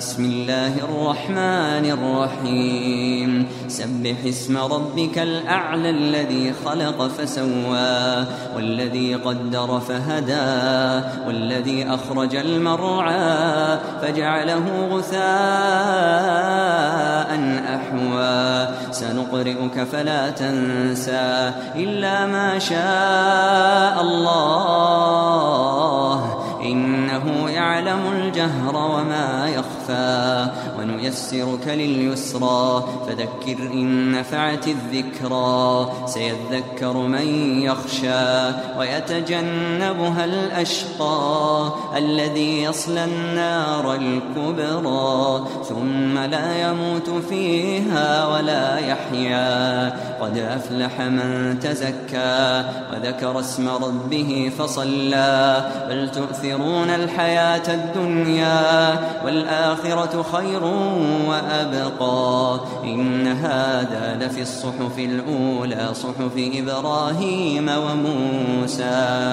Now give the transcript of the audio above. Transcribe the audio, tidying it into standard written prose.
بسم الله الرحمن الرحيم سبح اسم ربك الأعلى الذي خلق فسوى والذي قدر فهدى والذي أخرج المرعى فجعله غثاء أحوى سنقرئك فلا تنسى إلا ما شاء الله إنه يعلم الجهر وما يخفى ونيسرك لليسرى فذكر إن نفعت الذكرى سيذكر من يخشى ويتجنبها الأشقى الذي يصلى النار الكبرى ثم لا يموت فيها ولا يحيا قد أفلح من تزكى وذكر اسم ربه فصلى بل تؤثرون الحياة الدنيا والآخرة خير وأبقى إن هذا لفي الصحف الأولى صحف إبراهيم وموسى.